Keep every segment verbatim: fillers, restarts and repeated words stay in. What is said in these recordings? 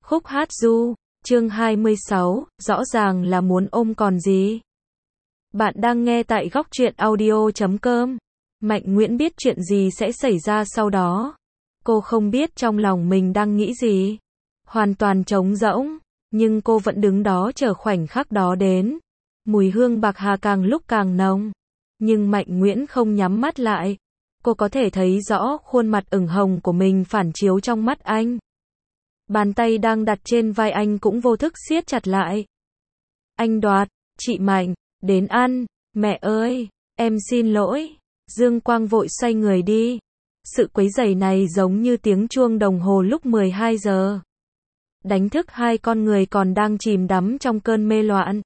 Khúc hát du, chương hai mươi sáu, rõ ràng là muốn ôm còn gì. Bạn đang nghe tại góc truyện audio chấm com. Mạnh Nguyễn biết chuyện gì sẽ xảy ra sau đó. Cô không biết trong lòng mình đang nghĩ gì. Hoàn toàn trống rỗng, nhưng cô vẫn đứng đó chờ khoảnh khắc đó đến. Mùi hương bạc hà càng lúc càng nồng. Nhưng Mạnh Nguyễn không nhắm mắt lại. Cô có thể thấy rõ khuôn mặt ửng hồng của mình phản chiếu trong mắt anh. Bàn tay đang đặt trên vai anh cũng vô thức siết chặt lại. Anh Đoạt, chị Mạnh, đến ăn, mẹ ơi, em xin lỗi. Dương Quang vội xoay người đi. Sự quấy rầy này giống như tiếng chuông đồng hồ lúc mười hai giờ. Đánh thức hai con người còn đang chìm đắm trong cơn mê loạn.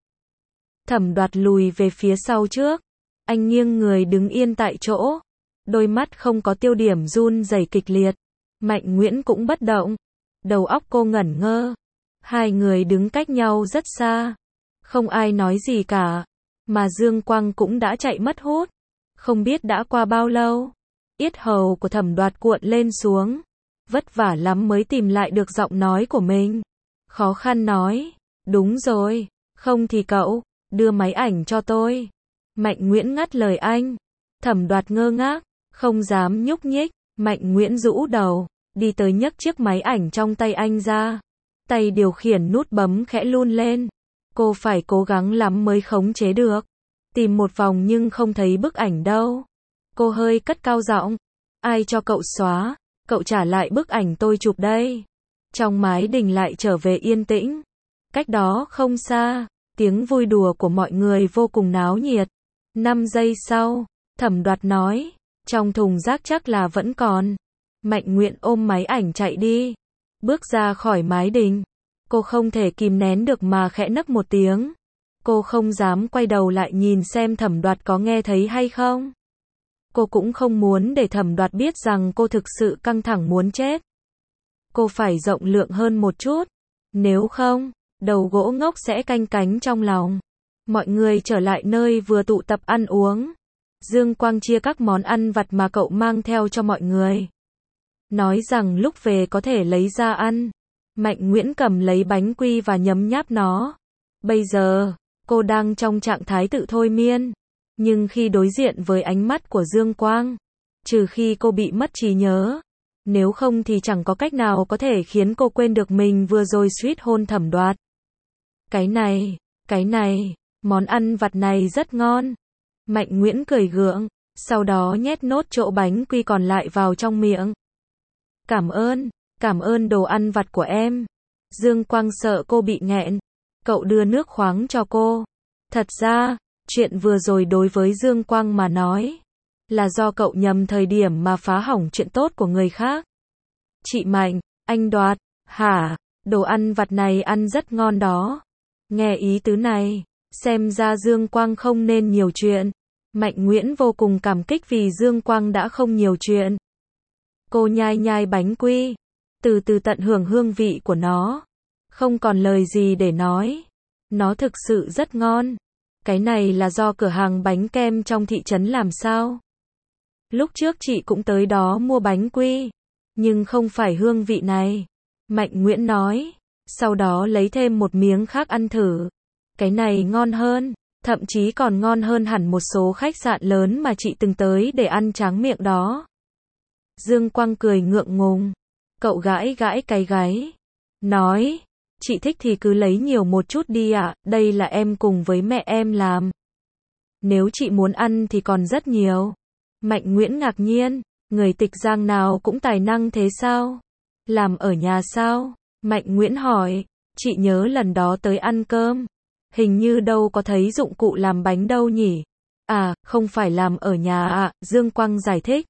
Thẩm Đoạt lùi về phía sau trước. Anh nghiêng người đứng yên tại chỗ. Đôi mắt không có tiêu điểm run rẩy kịch liệt. Mạnh Nguyễn cũng bất động. Đầu óc cô ngẩn ngơ. Hai người đứng cách nhau rất xa. Không ai nói gì cả. Mà Dương Quang cũng đã chạy mất hút. Không biết đã qua bao lâu. Yết hầu của Thẩm Đoạt cuộn lên xuống. Vất vả lắm mới tìm lại được giọng nói của mình. Khó khăn nói. Đúng rồi. Không thì cậu, đưa máy ảnh cho tôi. Mạnh Nguyễn ngắt lời anh. Thẩm Đoạt ngơ ngác. Không dám nhúc nhích. Mạnh Nguyễn rũ đầu. Đi tới nhấc chiếc máy ảnh trong tay anh ra. Tay điều khiển nút bấm khẽ run lên. Cô phải cố gắng lắm mới khống chế được. Tìm một vòng nhưng không thấy bức ảnh đâu. Cô hơi cất cao giọng. Ai cho cậu xóa? Cậu trả lại bức ảnh tôi chụp đây. Trong mái đình lại trở về yên tĩnh. Cách đó không xa, tiếng vui đùa của mọi người vô cùng náo nhiệt. Năm giây sau, Thẩm Đoạt nói. Trong thùng rác chắc là vẫn còn. Mạnh Nguyễn ôm máy ảnh chạy đi. Bước ra khỏi mái đình. Cô không thể kìm nén được mà khẽ nấc một tiếng. Cô không dám quay đầu lại nhìn xem Thẩm Đoạt có nghe thấy hay không. Cô cũng không muốn để Thẩm Đoạt biết rằng cô thực sự căng thẳng muốn chết. Cô phải rộng lượng hơn một chút. Nếu không, đầu gỗ ngốc sẽ canh cánh trong lòng. Mọi người trở lại nơi vừa tụ tập ăn uống. Dương Quang chia các món ăn vặt mà cậu mang theo cho mọi người. Nói rằng lúc về có thể lấy ra ăn. Mạnh Nguyễn cầm lấy bánh quy và nhấm nháp nó. Bây giờ, cô đang trong trạng thái tự thôi miên. Nhưng khi đối diện với ánh mắt của Dương Quang, trừ khi cô bị mất trí nhớ, nếu không thì chẳng có cách nào có thể khiến cô quên được mình vừa rồi suýt hôn Thẩm Đoạt. Cái này, cái này, món ăn vặt này rất ngon. Mạnh Nguyễn cười gượng, sau đó nhét nốt chỗ bánh quy còn lại vào trong miệng. Cảm ơn, cảm ơn đồ ăn vặt của em. Dương Quang sợ cô bị nghẹn. Cậu đưa nước khoáng cho cô. Thật ra, chuyện vừa rồi đối với Dương Quang mà nói, là do cậu nhầm thời điểm mà phá hỏng chuyện tốt của người khác. Chị Mạnh, anh Đoạt, hả, đồ ăn vặt này ăn rất ngon đó. Nghe ý tứ này, xem ra Dương Quang không nên nhiều chuyện. Mạnh Nguyễn vô cùng cảm kích vì Dương Quang đã không nhiều chuyện. Cô nhai nhai bánh quy, từ từ tận hưởng hương vị của nó. Không còn lời gì để nói. Nó thực sự rất ngon. Cái này là do cửa hàng bánh kem trong thị trấn làm sao? Lúc trước chị cũng tới đó mua bánh quy. Nhưng không phải hương vị này. Mạnh Nguyễn nói. Sau đó lấy thêm một miếng khác ăn thử. Cái này ngon hơn. Thậm chí còn ngon hơn hẳn một số khách sạn lớn mà chị từng tới để ăn tráng miệng đó. Dương Quang cười ngượng ngùng. Cậu gãi gãi cái gáy. Nói. Chị thích thì cứ lấy nhiều một chút đi ạ, đây là em cùng với mẹ em làm. Nếu chị muốn ăn thì còn rất nhiều. Mạnh Nguyễn ngạc nhiên, người Tịch Giang nào cũng tài năng thế sao? Làm ở nhà sao? Mạnh Nguyễn hỏi, chị nhớ lần đó tới ăn cơm. Hình như đâu có thấy dụng cụ làm bánh đâu nhỉ? À, không phải làm ở nhà ạ, à, Dương Quang giải thích.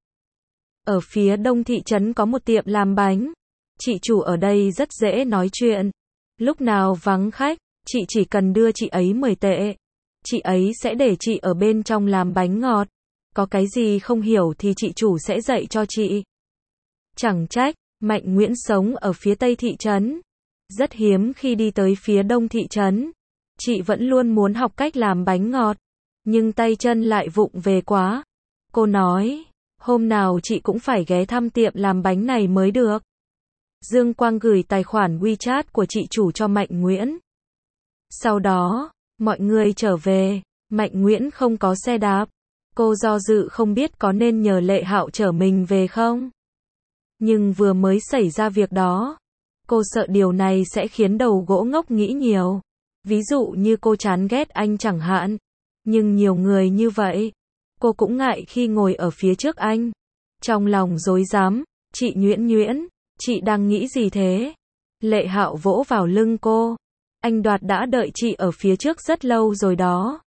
Ở phía đông thị trấn có một tiệm làm bánh. Chị chủ ở đây rất dễ nói chuyện. Lúc nào vắng khách, chị chỉ cần đưa chị ấy mười tệ. Chị ấy sẽ để chị ở bên trong làm bánh ngọt. Có cái gì không hiểu thì chị chủ sẽ dạy cho chị. Chẳng trách, Mạnh Nguyễn sống ở phía tây thị trấn. Rất hiếm khi đi tới phía đông thị trấn. Chị vẫn luôn muốn học cách làm bánh ngọt. Nhưng tay chân lại vụng về quá. Cô nói, hôm nào chị cũng phải ghé thăm tiệm làm bánh này mới được. Dương Quang gửi tài khoản WeChat của chị chủ cho Mạnh Nguyễn. Sau đó, mọi người trở về, Mạnh Nguyễn không có xe đạp. Cô do dự không biết có nên nhờ Lệ Hạo chở mình về không. Nhưng vừa mới xảy ra việc đó, cô sợ điều này sẽ khiến đầu gỗ ngốc nghĩ nhiều. Ví dụ như cô chán ghét anh chẳng hạn. Nhưng nhiều người như vậy, cô cũng ngại khi ngồi ở phía trước anh. Trong lòng rối rắm, chị Nhuyễn Nhuyễn, chị đang nghĩ gì thế? Lệ Hạo vỗ vào lưng cô. Anh Đoạt đã đợi chị ở phía trước rất lâu rồi đó.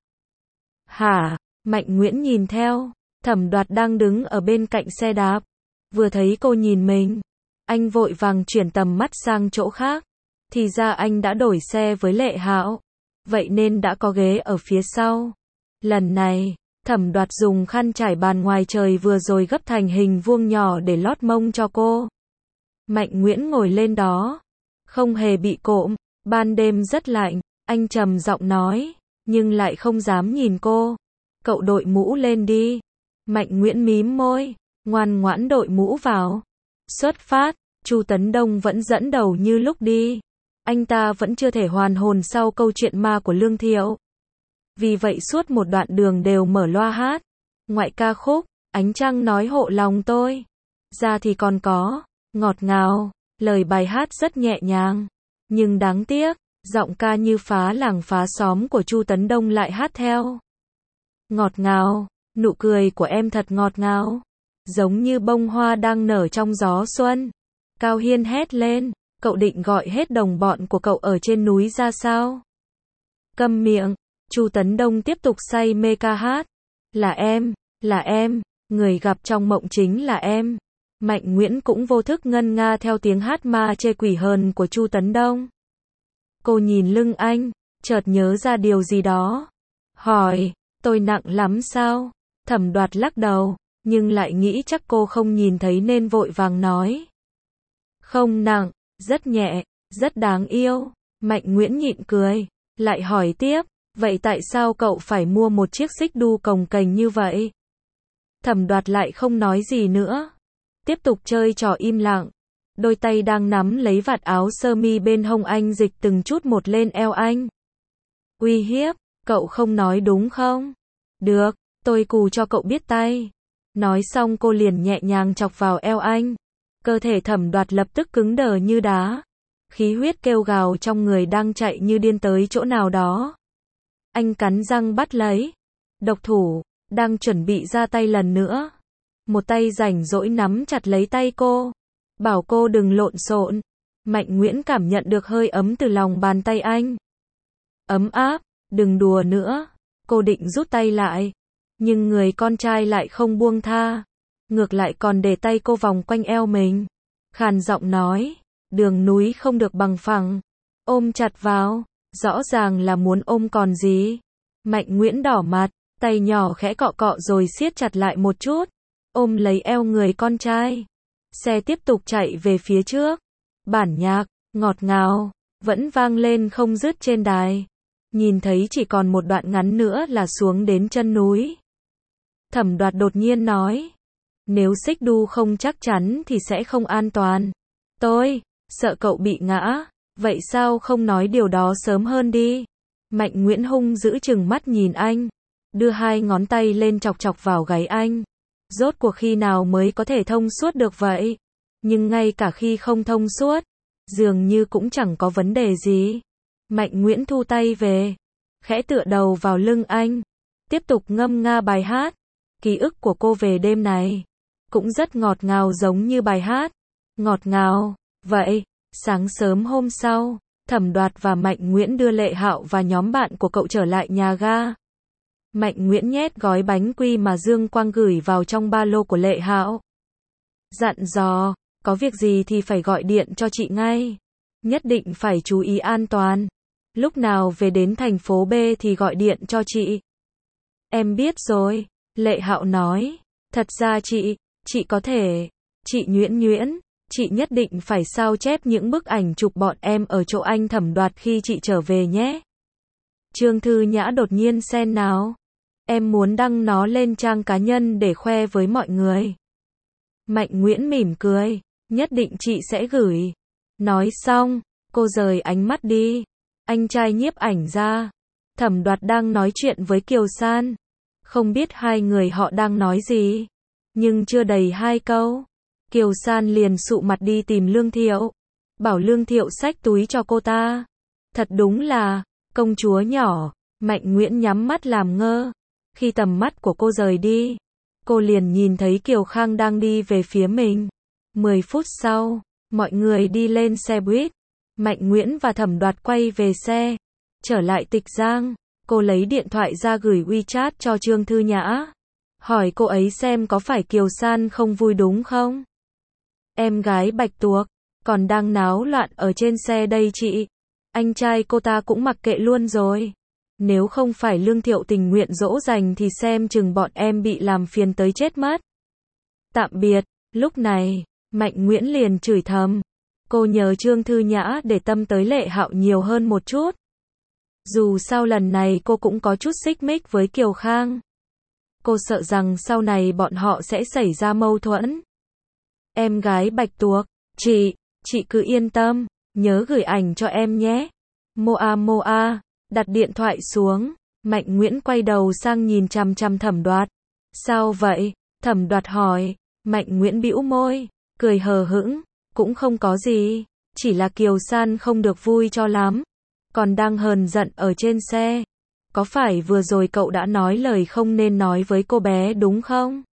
Hả? Mạnh Nguyễn nhìn theo, Thẩm Đoạt đang đứng ở bên cạnh xe đạp. Vừa thấy cô nhìn mình, anh vội vàng chuyển tầm mắt sang chỗ khác. Thì ra anh đã đổi xe với Lệ Hạo. Vậy nên đã có ghế ở phía sau. Lần này, Thẩm Đoạt dùng khăn trải bàn ngoài trời vừa rồi gấp thành hình vuông nhỏ để lót mông cho cô. Mạnh Nguyễn ngồi lên đó, không hề bị cộm. Ban đêm rất lạnh, anh trầm giọng nói, nhưng lại không dám nhìn cô. Cậu đội mũ lên đi. Mạnh Nguyễn mím môi, ngoan ngoãn đội mũ vào. Xuất phát, Chu Tấn Đông vẫn dẫn đầu như lúc đi. Anh ta vẫn chưa thể hoàn hồn sau câu chuyện ma của Lương Thiệu. Vì vậy suốt một đoạn đường đều mở loa hát. Ngoại ca khúc, Ánh Trăng Nói Hộ Lòng Tôi. Ra thì còn có, ngọt ngào, lời bài hát rất nhẹ nhàng. Nhưng đáng tiếc, giọng ca như phá làng phá xóm của Chu Tấn Đông lại hát theo. Ngọt ngào, nụ cười của em thật ngọt ngào. Giống như bông hoa đang nở trong gió xuân. Cao Hiên hét lên, cậu định gọi hết đồng bọn của cậu ở trên núi ra sao? Câm miệng, Chu Tấn Đông tiếp tục say mê ca hát. Là em, là em, người gặp trong mộng chính là em. Mạnh Nguyễn cũng vô thức ngân nga theo tiếng hát ma chê quỷ hờn của Chu Tấn Đông. Cô nhìn lưng anh, chợt nhớ ra điều gì đó. Hỏi, tôi nặng lắm sao? Thẩm Đoạt lắc đầu, nhưng lại nghĩ chắc cô không nhìn thấy nên vội vàng nói. Không nặng, rất nhẹ, rất đáng yêu. Mạnh Nguyễn nhịn cười, lại hỏi tiếp, vậy tại sao cậu phải mua một chiếc xích đu cồng kềnh như vậy? Thẩm Đoạt lại không nói gì nữa. Tiếp tục chơi trò im lặng. Đôi tay đang nắm lấy vạt áo sơ mi bên hông anh dịch từng chút một lên eo anh. Uy hiếp, cậu không nói đúng không? Được, tôi cù cho cậu biết tay. Nói xong cô liền nhẹ nhàng chọc vào eo anh. Cơ thể Thẩm Đoạt lập tức cứng đờ như đá. Khí huyết kêu gào trong người đang chạy như điên tới chỗ nào đó. Anh cắn răng bắt lấy. Độc thủ, đang chuẩn bị ra tay lần nữa. Một tay rảnh rỗi nắm chặt lấy tay cô. Bảo cô đừng lộn xộn. Mạnh Nguyễn cảm nhận được hơi ấm từ lòng bàn tay anh. Ấm áp, đừng đùa nữa. Cô định rút tay lại. Nhưng người con trai lại không buông tha. Ngược lại còn để tay cô vòng quanh eo mình. Khàn giọng nói, đường núi không được bằng phẳng. Ôm chặt vào, rõ ràng là muốn ôm còn gì. Mạnh Nguyễn đỏ mặt, tay nhỏ khẽ cọ cọ rồi siết chặt lại một chút. Ôm lấy eo người con trai. Xe tiếp tục chạy về phía trước. Bản nhạc, ngọt ngào, vẫn vang lên không dứt trên đài. Nhìn thấy chỉ còn một đoạn ngắn nữa là xuống đến chân núi. Thẩm Đoạt đột nhiên nói. Nếu xích đu không chắc chắn thì sẽ không an toàn. Tôi, sợ cậu bị ngã. Vậy sao không nói điều đó sớm hơn đi? Mạnh Nguyễn hung dữ chừng mắt nhìn anh. Đưa hai ngón tay lên chọc chọc vào gáy anh. Rốt cuộc khi nào mới có thể thông suốt được vậy? Nhưng ngay cả khi không thông suốt, dường như cũng chẳng có vấn đề gì. Mạnh Nguyễn thu tay về, khẽ tựa đầu vào lưng anh, tiếp tục ngâm nga bài hát. Ký ức của cô về đêm này cũng rất ngọt ngào giống như bài hát. Ngọt ngào, vậy, sáng sớm hôm sau, Thẩm Đoạt và Mạnh Nguyễn đưa Lệ Hạo và nhóm bạn của cậu trở lại nhà ga. Mạnh Nguyễn nhét gói bánh quy mà Dương Quang gửi vào trong ba lô của Lệ Hạo. Dặn dò, có việc gì thì phải gọi điện cho chị ngay. Nhất định phải chú ý an toàn. Lúc nào về đến thành phố B thì gọi điện cho chị. Em biết rồi, Lệ Hạo nói. Thật ra chị, chị có thể. Chị Nhuyễn Nhuyễn, chị nhất định phải sao chép những bức ảnh chụp bọn em ở chỗ anh Thẩm Đoạt khi chị trở về nhé. Trương Thư Nhã đột nhiên xen nào. Em muốn đăng nó lên trang cá nhân để khoe với mọi người. Mạnh Nguyễn mỉm cười, nhất định chị sẽ gửi. Nói xong, cô rời ánh mắt đi. Anh trai nhiếp ảnh ra. Thẩm Đoạt đang nói chuyện với Kiều San. Không biết hai người họ đang nói gì. Nhưng chưa đầy hai câu. Kiều San liền sụ mặt đi tìm Lương Thiệu. Bảo Lương Thiệu xách túi cho cô ta. Thật đúng là, công chúa nhỏ. Mạnh Nguyễn nhắm mắt làm ngơ. Khi tầm mắt của cô rời đi, cô liền nhìn thấy Kiều Khang đang đi về phía mình. Mười phút sau, mọi người đi lên xe buýt. Mạnh Nguyễn và Thẩm Đoạt quay về xe. Trở lại Tịch Giang, cô lấy điện thoại ra gửi WeChat cho Trương Thư Nhã. Hỏi cô ấy xem có phải Kiều San không vui đúng không? Em gái Bạch Tuộc, còn đang náo loạn ở trên xe đây chị. Anh trai cô ta cũng mặc kệ luôn rồi. Nếu không phải Lương Thiệu tình nguyện dỗ dành thì xem chừng bọn em bị làm phiền tới chết mất. Tạm biệt, lúc này, Mạnh Nguyễn liền chửi thầm. Cô nhờ Trương Thư Nhã để tâm tới Lệ Hạo nhiều hơn một chút. Dù sao lần này cô cũng có chút xích mích với Kiều Khang. Cô sợ rằng sau này bọn họ sẽ xảy ra mâu thuẫn. Em gái Bạch Tuộc, chị, chị cứ yên tâm, nhớ gửi ảnh cho em nhé. Moa Moa, đặt điện thoại xuống, Mạnh Nguyễn quay đầu sang nhìn chằm chằm Thẩm Đoạt. Sao vậy? Thẩm Đoạt hỏi. Mạnh Nguyễn bĩu môi, cười hờ hững, cũng không có gì, chỉ là Kiều San không được vui cho lắm, còn đang hờn giận ở trên xe. Có phải vừa rồi cậu đã nói lời không nên nói với cô bé đúng không?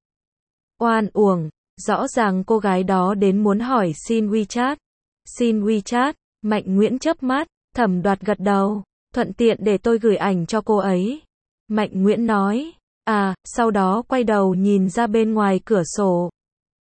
Oan uổng, rõ ràng cô gái đó đến muốn hỏi xin WeChat. Xin WeChat, Mạnh Nguyễn chớp mắt, Thẩm Đoạt gật đầu, thuận tiện để tôi gửi ảnh cho cô ấy. Mạnh Nguyễn nói, à, sau đó quay đầu nhìn ra bên ngoài cửa sổ.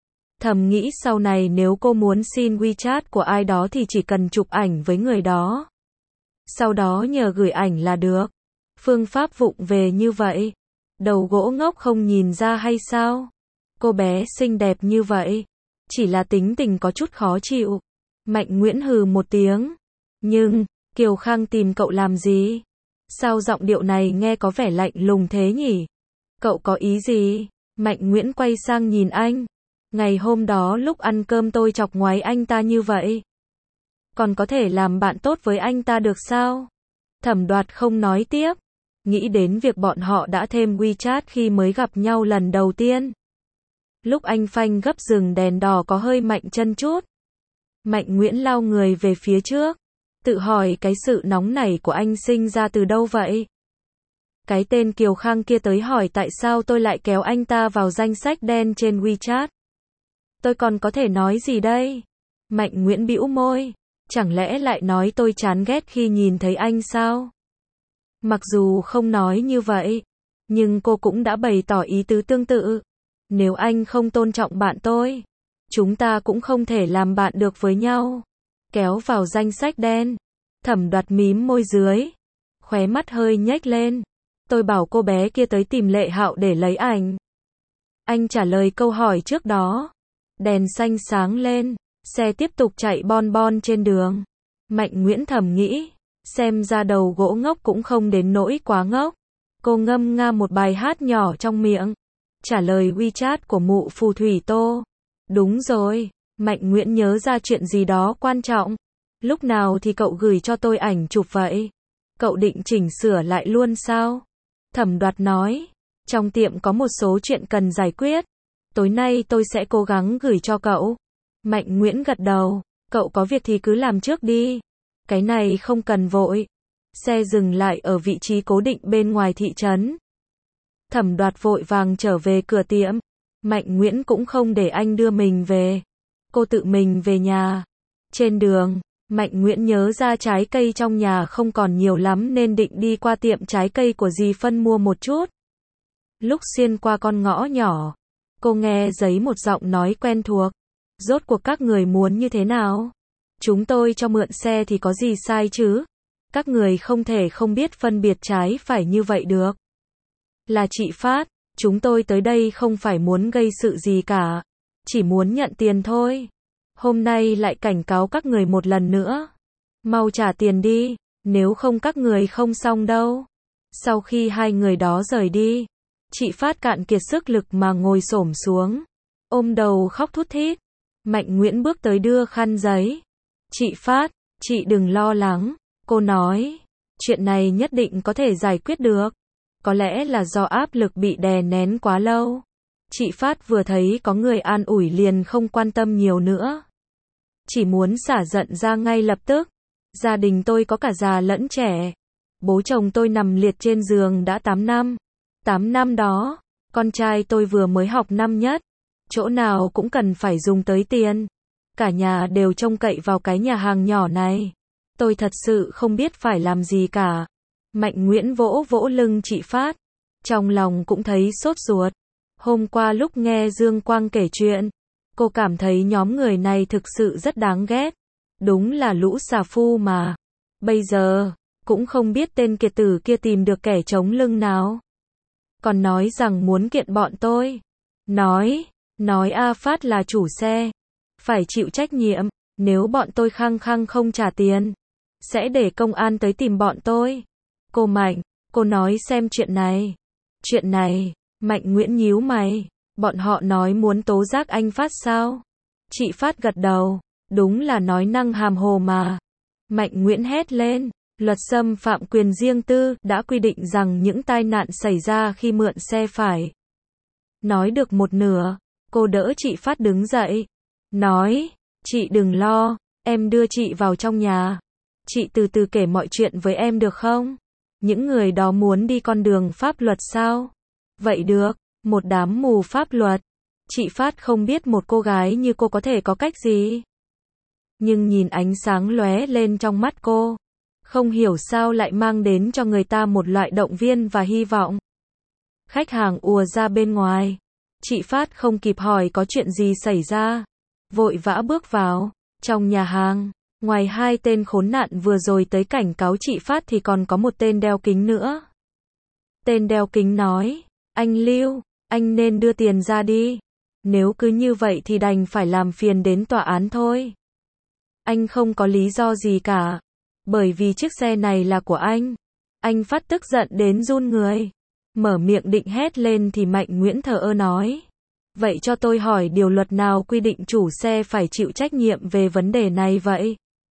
Thầm nghĩ sau này nếu cô muốn xin WeChat của ai đó thì chỉ cần chụp ảnh với người đó. Sau đó nhờ gửi ảnh là được. Phương pháp vụng về như vậy. Đầu gỗ ngốc không nhìn ra hay sao? Cô bé xinh đẹp như vậy. Chỉ là tính tình có chút khó chịu. Mạnh Nguyễn hừ một tiếng. Nhưng, Kiều Khang tìm cậu làm gì? Sao giọng điệu này nghe có vẻ lạnh lùng thế nhỉ? Cậu có ý gì? Mạnh Nguyễn quay sang nhìn anh. Ngày hôm đó lúc ăn cơm tôi chọc ngoáy anh ta như vậy. Còn có thể làm bạn tốt với anh ta được sao? Thẩm Đoạt không nói tiếp. Nghĩ đến việc bọn họ đã thêm WeChat khi mới gặp nhau lần đầu tiên. Lúc anh phanh gấp dừng đèn đỏ có hơi mạnh chân chút. Mạnh Nguyễn lao người về phía trước. Tự hỏi cái sự nóng nảy của anh sinh ra từ đâu vậy? Cái tên Kiều Khang kia tới hỏi tại sao tôi lại kéo anh ta vào danh sách đen trên WeChat. Tôi còn có thể nói gì đây? Mạnh Nguyễn bĩu môi. Chẳng lẽ lại nói tôi chán ghét khi nhìn thấy anh sao? Mặc dù không nói như vậy, nhưng cô cũng đã bày tỏ ý tứ tương tự. Nếu anh không tôn trọng bạn tôi, chúng ta cũng không thể làm bạn được với nhau. Kéo vào danh sách đen. Thẩm Đoạt mím môi dưới. Khóe mắt hơi nhếch lên. Tôi bảo cô bé kia tới tìm Lệ Hạo để lấy ảnh. Anh trả lời câu hỏi trước đó. Đèn xanh sáng lên. Xe tiếp tục chạy bon bon trên đường. Mạnh Nguyễn thầm nghĩ. Xem ra đầu gỗ ngốc cũng không đến nỗi quá ngốc. Cô ngâm nga một bài hát nhỏ trong miệng. Trả lời WeChat của mụ phù thủy Tô. Đúng rồi. Mạnh Nguyễn nhớ ra chuyện gì đó quan trọng. Lúc nào thì cậu gửi cho tôi ảnh chụp vậy? Cậu định chỉnh sửa lại luôn sao? Thẩm Đoạt nói. Trong tiệm có một số chuyện cần giải quyết. Tối nay tôi sẽ cố gắng gửi cho cậu. Mạnh Nguyễn gật đầu. Cậu có việc thì cứ làm trước đi. Cái này không cần vội. Xe dừng lại ở vị trí cố định bên ngoài thị trấn. Thẩm Đoạt vội vàng trở về cửa tiệm. Mạnh Nguyễn cũng không để anh đưa mình về. Cô tự mình về nhà. Trên đường, Mạnh Nguyễn nhớ ra trái cây trong nhà không còn nhiều lắm nên định đi qua tiệm trái cây của dì Phân mua một chút. Lúc xuyên qua con ngõ nhỏ, cô nghe thấy một giọng nói quen thuộc. Rốt cuộc các người muốn như thế nào? Chúng tôi cho mượn xe thì có gì sai chứ? Các người không thể không biết phân biệt trái phải như vậy được. Là chị Phát, chúng tôi tới đây không phải muốn gây sự gì cả. Chỉ muốn nhận tiền thôi. Hôm nay lại cảnh cáo các người một lần nữa. Mau trả tiền đi, nếu không các người không xong đâu. Sau khi hai người đó rời đi, chị Phát cạn kiệt sức lực mà ngồi xổm xuống. Ôm đầu khóc thút thít. Mạnh Nguyễn bước tới đưa khăn giấy. Chị Phát, chị đừng lo lắng, cô nói. Chuyện này nhất định có thể giải quyết được. Có lẽ là do áp lực bị đè nén quá lâu. Chị Phát vừa thấy có người an ủi liền không quan tâm nhiều nữa. Chỉ muốn xả giận ra ngay lập tức. Gia đình tôi có cả già lẫn trẻ. Bố chồng tôi nằm liệt trên giường đã tám năm. tám năm đó, con trai tôi vừa mới học năm nhất. Chỗ nào cũng cần phải dùng tới tiền. Cả nhà đều trông cậy vào cái nhà hàng nhỏ này. Tôi thật sự không biết phải làm gì cả. Mạnh Nguyễn vỗ vỗ lưng chị Phát. Trong lòng cũng thấy sốt ruột. Hôm qua lúc nghe Dương Quang kể chuyện, cô cảm thấy nhóm người này thực sự rất đáng ghét. Đúng là lũ xà phu mà. Bây giờ, cũng không biết tên kiệt tử kia tìm được kẻ chống lưng nào. Còn nói rằng muốn kiện bọn tôi. Nói, nói A Phát là chủ xe. Phải chịu trách nhiệm, nếu bọn tôi khăng khăng không trả tiền. Sẽ để công an tới tìm bọn tôi. Cô Mạnh, cô nói xem chuyện này. Chuyện này, Mạnh Nguyễn nhíu mày. Bọn họ nói muốn tố giác anh Phát sao? Chị Phát gật đầu. Đúng là nói năng hàm hồ mà. Mạnh Nguyễn hét lên. Luật xâm phạm quyền riêng tư đã quy định rằng những tai nạn xảy ra khi mượn xe phải. Nói được một nửa, cô đỡ chị Phát đứng dậy. Nói, chị đừng lo, em đưa chị vào trong nhà. Chị từ từ kể mọi chuyện với em được không? Những người đó muốn đi con đường pháp luật sao? Vậy được, một đám mù pháp luật. Chị Phát không biết một cô gái như cô có thể có cách gì. Nhưng nhìn ánh sáng lóe lên trong mắt cô, không hiểu sao lại mang đến cho người ta một loại động viên và hy vọng. Khách hàng ùa ra bên ngoài. Chị Phát không kịp hỏi có chuyện gì xảy ra. Vội vã bước vào. Trong nhà hàng, ngoài hai tên khốn nạn vừa rồi tới cảnh cáo chị Phát thì còn có một tên đeo kính nữa. Tên đeo kính nói, anh Lưu, anh nên đưa tiền ra đi. Nếu cứ như vậy thì đành phải làm phiền đến tòa án thôi. Anh không có lý do gì cả. Bởi vì chiếc xe này là của anh. Anh Phát tức giận đến run người. Mở miệng định hét lên thì Mạnh Nguyễn thờ ơ nói. Vậy cho tôi hỏi điều luật nào quy định chủ xe phải chịu trách nhiệm về vấn đề này vậy?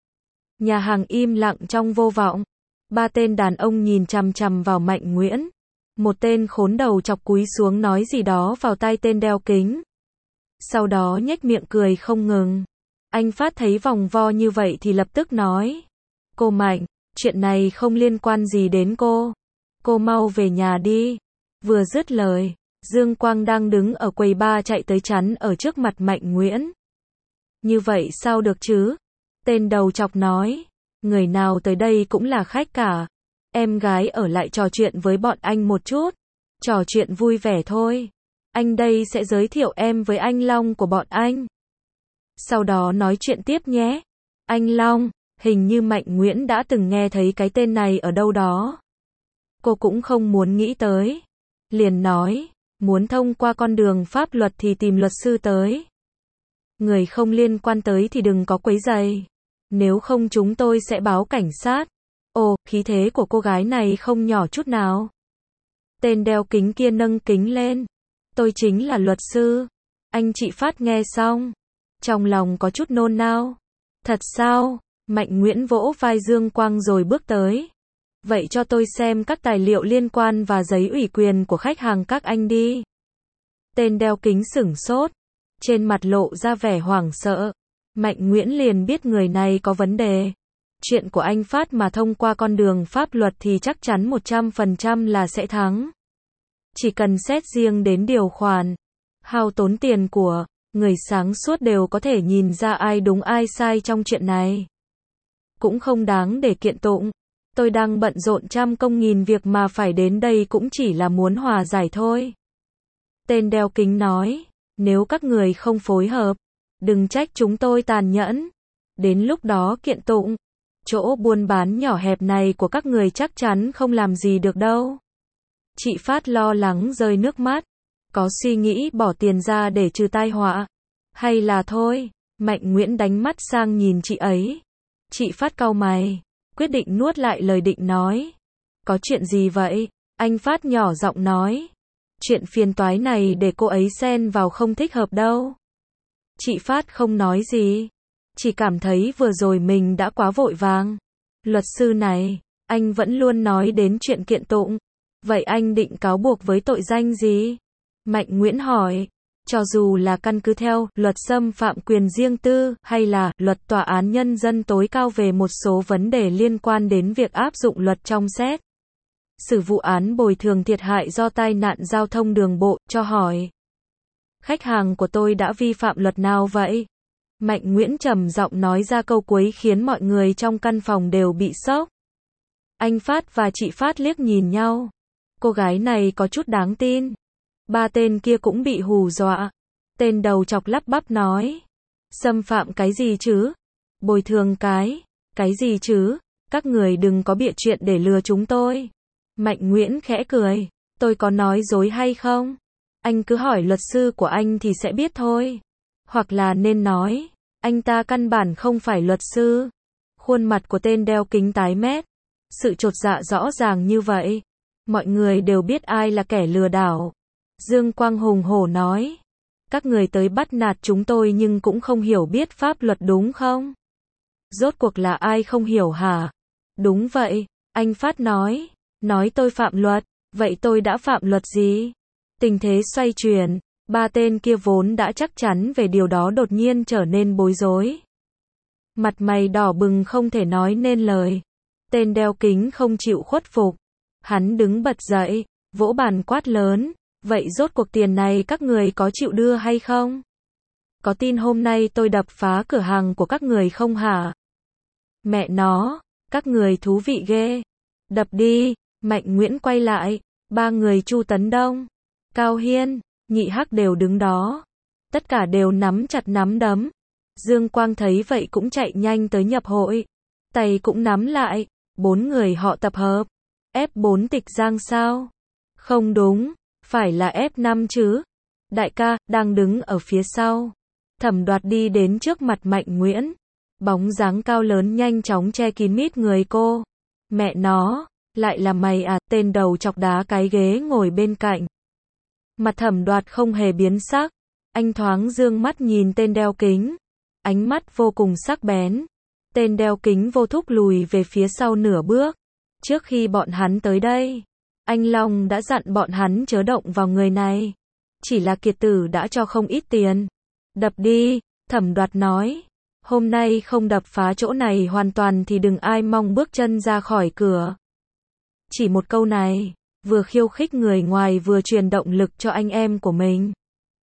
Nhà hàng im lặng trong vô vọng. Ba tên đàn ông nhìn chằm chằm vào Mạnh Nguyễn. Một tên khốn đầu chọc cúi xuống nói gì đó vào tai tên đeo kính. Sau đó nhếch miệng cười không ngừng. Anh Phát thấy vòng vo như vậy thì lập tức nói. Cô Mạnh, chuyện này không liên quan gì đến cô. Cô mau về nhà đi. Vừa dứt lời, Dương Quang đang đứng ở quầy bar chạy tới chắn ở trước mặt Mạnh Nguyễn. Như vậy sao được chứ? Tên đầu chọc nói. Người nào tới đây cũng là khách cả. Em gái ở lại trò chuyện với bọn anh một chút. Trò chuyện vui vẻ thôi. Anh đây sẽ giới thiệu em với anh Long của bọn anh. Sau đó nói chuyện tiếp nhé. Anh Long, hình như Mạnh Nguyễn đã từng nghe thấy cái tên này ở đâu đó. Cô cũng không muốn nghĩ tới. Liền nói, muốn thông qua con đường pháp luật thì tìm luật sư tới. Người không liên quan tới thì đừng có quấy rầy. Nếu không chúng tôi sẽ báo cảnh sát. Ồ, khí thế của cô gái này không nhỏ chút nào. Tên đeo kính kia nâng kính lên. Tôi chính là luật sư. Anh chị Phát nghe xong. Trong lòng có chút nôn nao. Thật sao? Mạnh Nguyễn vỗ vai Dương Quang rồi bước tới. Vậy cho tôi xem các tài liệu liên quan và giấy ủy quyền của khách hàng các anh đi. Tên đeo kính sửng sốt. Trên mặt lộ ra vẻ hoảng sợ. Mạnh Nguyễn liền biết người này có vấn đề. Chuyện của anh Phát mà thông qua con đường pháp luật thì chắc chắn một trăm phần trăm là sẽ thắng. Chỉ cần xét riêng đến điều khoản, hao tốn tiền của người sáng suốt đều có thể nhìn ra ai đúng ai sai trong chuyện này. Cũng không đáng để kiện tụng. Tôi đang bận rộn trăm công nghìn việc mà phải đến đây cũng chỉ là muốn hòa giải thôi. Tên đeo kính nói, nếu các người không phối hợp, đừng trách chúng tôi tàn nhẫn. Đến lúc đó kiện tụng, chỗ buôn bán nhỏ hẹp này của các người chắc chắn không làm gì được đâu. Chị Phát lo lắng rơi nước mắt. Có suy nghĩ bỏ tiền ra để trừ tai họa? Hay là thôi? Mạnh Nguyễn đánh mắt sang nhìn chị ấy. Chị Phát cau mày, quyết định nuốt lại lời định nói. Có chuyện gì vậy? Anh Phát nhỏ giọng nói. Chuyện phiền toái này để cô ấy xen vào không thích hợp đâu. Chị Phát không nói gì. chỉ cảm thấy vừa rồi mình đã quá vội vàng. Luật sư này, anh vẫn luôn nói đến chuyện kiện tụng. Vậy anh định cáo buộc với tội danh gì? Mạnh Nguyễn hỏi. Cho dù là căn cứ theo luật xâm phạm quyền riêng tư hay là luật tòa án nhân dân tối cao về một số vấn đề liên quan đến việc áp dụng luật trong xét xử vụ án bồi thường thiệt hại do tai nạn giao thông đường bộ, cho hỏi. Khách hàng của tôi đã vi phạm luật nào vậy? Mạnh Nguyễn trầm giọng nói ra câu cuối khiến mọi người trong căn phòng đều bị sốc. Anh Phát và chị Phát liếc nhìn nhau. Cô gái này có chút đáng tin. Ba tên kia cũng bị hù dọa. Tên đầu chọc lắp bắp nói. Xâm phạm cái gì chứ? Bồi thường cái. Cái gì chứ? Các người đừng có bịa chuyện để lừa chúng tôi. Mạnh Nguyễn khẽ cười. Tôi có nói dối hay không? Anh cứ hỏi luật sư của anh thì sẽ biết thôi. Hoặc là nên nói, anh ta căn bản không phải luật sư. Khuôn mặt của tên đeo kính tái mét. Sự chột dạ rõ ràng như vậy. Mọi người đều biết ai là kẻ lừa đảo. Dương Quang hùng hổ nói. Các người tới bắt nạt chúng tôi nhưng cũng không hiểu biết pháp luật đúng không? Rốt cuộc là ai không hiểu hả? Đúng vậy, anh Phát nói. Nói tôi phạm luật, vậy tôi đã phạm luật gì? Tình thế xoay chuyển, ba tên kia vốn đã chắc chắn về điều đó đột nhiên trở nên bối rối. Mặt mày đỏ bừng không thể nói nên lời. Tên đeo kính không chịu khuất phục. Hắn đứng bật dậy, vỗ bàn quát lớn. Vậy rốt cuộc tiền này các người có chịu đưa hay không? Có tin hôm nay tôi đập phá cửa hàng của các người không hả? Mẹ nó, các người thú vị ghê. Đập đi. Mạnh Nguyễn quay lại. Ba người Chu Tấn Đông, Cao Hiên, Nhị Hắc đều đứng đó. Tất cả đều nắm chặt nắm đấm. Dương Quang thấy vậy cũng chạy nhanh tới nhập hội. Tay cũng nắm lại. Bốn người họ tập hợp. ép bốn Tịch Giang sao? Không đúng, phải là ép năm chứ. Đại ca, đang đứng ở phía sau. Thẩm Đoạt đi đến trước mặt Mạnh Nguyễn. Bóng dáng cao lớn nhanh chóng che kín mít người cô. Mẹ nó, lại là mày à? Tên đầu chọc đá cái ghế ngồi bên cạnh. Mặt Thẩm Đoạt không hề biến sắc. Anh thoáng dương mắt nhìn tên đeo kính. Ánh mắt vô cùng sắc bén. Tên đeo kính vô thúc lùi về phía sau nửa bước. Trước khi bọn hắn tới đây, anh Long đã dặn bọn hắn chớ động vào người này. Chỉ là Kiệt Tử đã cho không ít tiền. Đập đi, Thẩm Đoạt nói. Hôm nay không đập phá chỗ này hoàn toàn thì đừng ai mong bước chân ra khỏi cửa. Chỉ một câu này, vừa khiêu khích người ngoài vừa truyền động lực cho anh em của mình.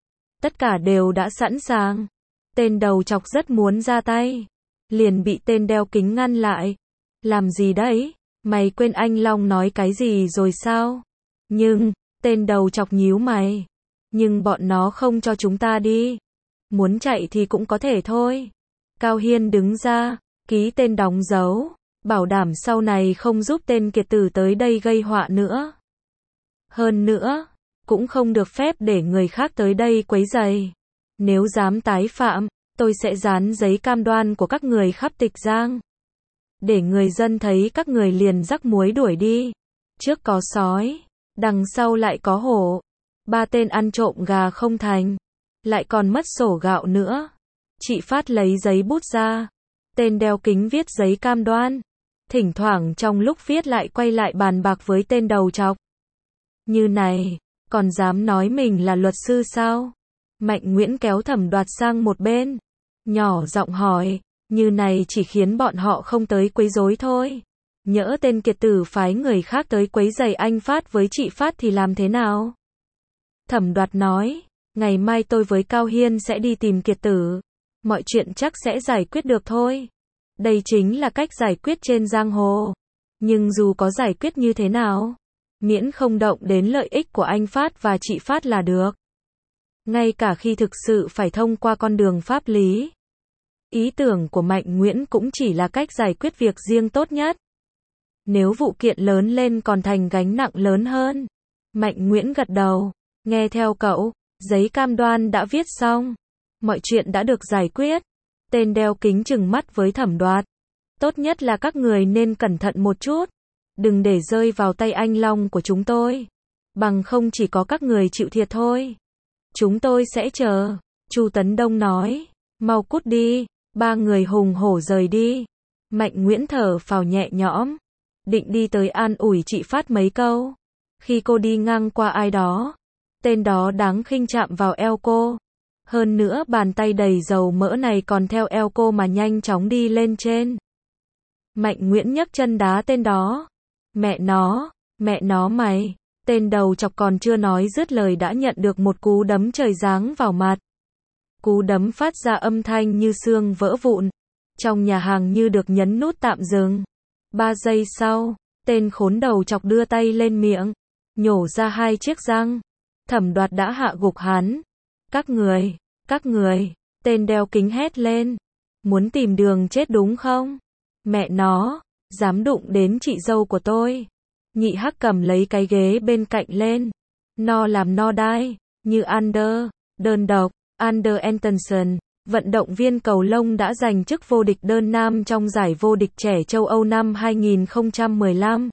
Tất cả đều đã sẵn sàng. Tên đầu chọc rất muốn ra tay. Liền bị tên đeo kính ngăn lại. Làm gì đấy? Mày quên anh Long nói cái gì rồi sao? Nhưng, tên đầu chọc nhíu mày. Nhưng bọn nó không cho chúng ta đi. Muốn chạy thì cũng có thể thôi. Cao Hiên đứng ra, ký tên đóng dấu. Bảo đảm sau này không giúp tên Kiệt Tử tới đây gây họa nữa. Hơn nữa, cũng không được phép để người khác tới đây quấy rầy. Nếu dám tái phạm, tôi sẽ dán giấy cam đoan của các người khắp Tịch Giang. Để người dân thấy các người liền rắc muối đuổi đi. Trước có sói, đằng sau lại có hổ. Ba tên ăn trộm gà không thành. Lại còn mất sổ gạo nữa. Chị Phát lấy giấy bút ra. Tên đeo kính viết giấy cam đoan. Thỉnh thoảng trong lúc viết lại quay lại bàn bạc với tên đầu chọc. Như này, còn dám nói mình là luật sư sao? Mạnh Nguyễn kéo Thẩm Đoạt sang một bên. Nhỏ giọng hỏi, như này chỉ khiến bọn họ không tới quấy rối thôi. Nhỡ tên Kiệt Tử phái người khác tới quấy rầy anh Phát với chị Phát thì làm thế nào? Thẩm Đoạt nói, ngày mai tôi với Cao Hiên sẽ đi tìm Kiệt Tử. Mọi chuyện chắc sẽ giải quyết được thôi. Đây chính là cách giải quyết trên giang hồ. Nhưng dù có giải quyết như thế nào, miễn không động đến lợi ích của anh Phát và chị Phát là được. Ngay cả khi thực sự phải thông qua con đường pháp lý. Ý tưởng của Mạnh Nguyễn cũng chỉ là cách giải quyết việc riêng tốt nhất. Nếu vụ kiện lớn lên còn thành gánh nặng lớn hơn. Mạnh Nguyễn gật đầu. Nghe theo cậu, giấy cam đoan đã viết xong. Mọi chuyện đã được giải quyết. Tên đeo kính trừng mắt với Thẩm Đoạt. Tốt nhất là các người nên cẩn thận một chút. Đừng để rơi vào tay anh Long của chúng tôi. Bằng không chỉ có các người chịu thiệt thôi. Chúng tôi sẽ chờ. Chu Tấn Đông nói. Mau cút đi. Ba người hùng hổ rời đi. Mạnh Nguyễn thở phào nhẹ nhõm, định đi tới an ủi chị Phát mấy câu. Khi cô đi ngang qua ai đó, tên đó đáng khinh chạm vào eo cô. Hơn nữa bàn tay đầy dầu mỡ này còn theo eo cô mà nhanh chóng đi lên trên. Mạnh Nguyễn nhấc chân đá tên đó. Mẹ nó, mẹ nó mày. Tên đầu chọc còn chưa nói dứt lời đã nhận được một cú đấm trời giáng vào mặt. Cú đấm phát ra âm thanh như xương vỡ vụn. Trong nhà hàng như được nhấn nút tạm dừng. Ba giây sau, tên khốn đầu chọc đưa tay lên miệng, nhổ ra hai chiếc răng. Thẩm Đoạt đã hạ gục hắn. Các người, các người, tên đeo kính hét lên. Muốn tìm đường chết đúng không? Mẹ nó, dám đụng đến chị dâu của tôi. Nhị Hắc cầm lấy cái ghế bên cạnh lên. No làm no đai, như Under, đơn độc, Under Antonsen, vận động viên cầu lông đã giành chức vô địch đơn nam trong giải vô địch trẻ châu Âu năm hai nghìn không trăm mười lăm.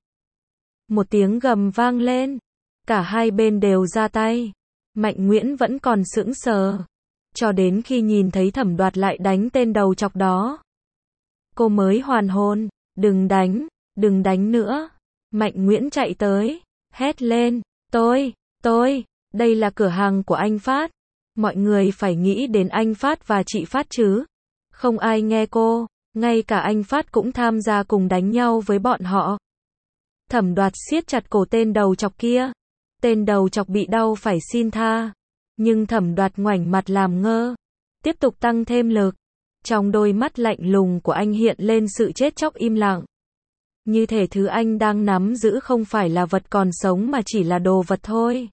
Một tiếng gầm vang lên. Cả hai bên đều ra tay. Mạnh Nguyễn vẫn còn sững sờ. Cho đến khi nhìn thấy Thẩm Đoạt lại đánh tên đầu chọc đó. Cô mới hoàn hồn. Đừng đánh, đừng đánh nữa. Mạnh Nguyễn chạy tới, hét lên. Tôi, tôi, đây là cửa hàng của anh Phát. Mọi người phải nghĩ đến anh Phát và chị Phát chứ. Không ai nghe cô, ngay cả anh Phát cũng tham gia cùng đánh nhau với bọn họ. Thẩm Đoạt siết chặt cổ tên đầu chọc kia. Tên đầu chọc bị đau phải xin tha. Nhưng Thẩm Đoạt ngoảnh mặt làm ngơ. Tiếp tục tăng thêm lực. Trong đôi mắt lạnh lùng của anh hiện lên sự chết chóc im lặng. Như thể thứ anh đang nắm giữ không phải là vật còn sống mà chỉ là đồ vật thôi.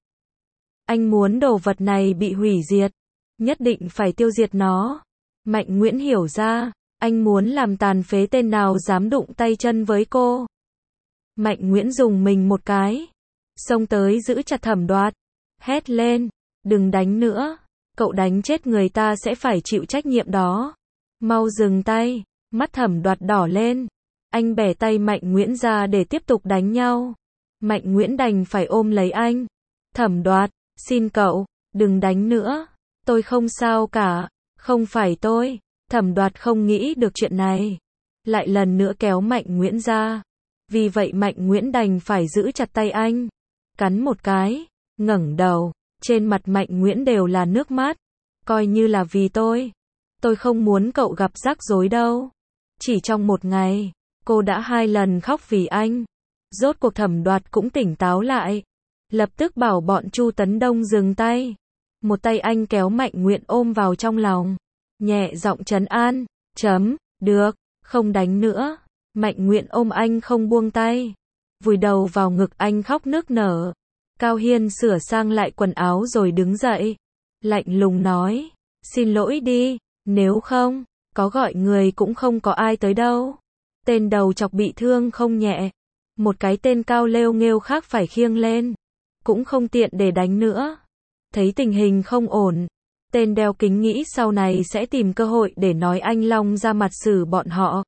Anh muốn đồ vật này bị hủy diệt. Nhất định phải tiêu diệt nó. Mạnh Nguyễn hiểu ra. Anh muốn làm tàn phế tên nào dám đụng tay chân với cô. Mạnh Nguyễn dùng mình một cái. Xông tới giữ chặt Thẩm Đoạt. Hét lên. Đừng đánh nữa. Cậu đánh chết người ta sẽ phải chịu trách nhiệm đó. Mau dừng tay. Mắt Thẩm Đoạt đỏ lên. Anh bẻ tay Mạnh Nguyễn ra để tiếp tục đánh nhau. Mạnh Nguyễn đành phải ôm lấy anh. Thẩm Đoạt, xin cậu, đừng đánh nữa. Tôi không sao cả. Không phải tôi. Thẩm Đoạt không nghĩ được chuyện này. Lại lần nữa kéo Mạnh Nguyễn ra. Vì vậy Mạnh Nguyễn đành phải giữ chặt tay anh. Cắn một cái. Ngẩng đầu. Trên mặt Mạnh Nguyễn đều là nước mắt. Coi như là vì tôi. Tôi không muốn cậu gặp rắc rối đâu. Chỉ trong một ngày, cô đã hai lần khóc vì anh. Rốt cuộc Thẩm Đoạt cũng tỉnh táo lại. Lập tức bảo bọn Chu Tấn Đông dừng tay. Một tay anh kéo Mạnh Nguyễn ôm vào trong lòng. Nhẹ giọng trấn an. Chấm, được, không đánh nữa. Mạnh Nguyễn ôm anh không buông tay. Vùi đầu vào ngực anh khóc nức nở. Cao Hiên sửa sang lại quần áo rồi đứng dậy. Lạnh lùng nói. Xin lỗi đi, nếu không, có gọi người cũng không có ai tới đâu. Tên đầu chọc bị thương không nhẹ. Một cái tên cao lêu nghêu khác phải khiêng lên. Cũng không tiện để đánh nữa. Thấy tình hình không ổn. Tên đeo kính nghĩ sau này sẽ tìm cơ hội để nói anh Long ra mặt xử bọn họ.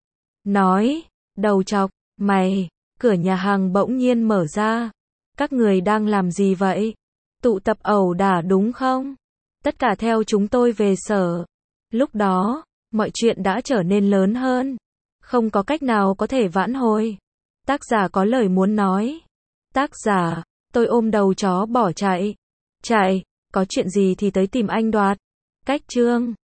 Nói, đầu chọc, mày, cửa nhà hàng bỗng nhiên mở ra. Các người đang làm gì vậy? Tụ tập ẩu đả đúng không? Tất cả theo chúng tôi về sở. Lúc đó, mọi chuyện đã trở nên lớn hơn. Không có cách nào có thể vãn hồi. Tác giả có lời muốn nói. Tác giả, tôi ôm đầu chó bỏ chạy. Chạy, có chuyện gì thì tới tìm anh Đoạt. Cách chương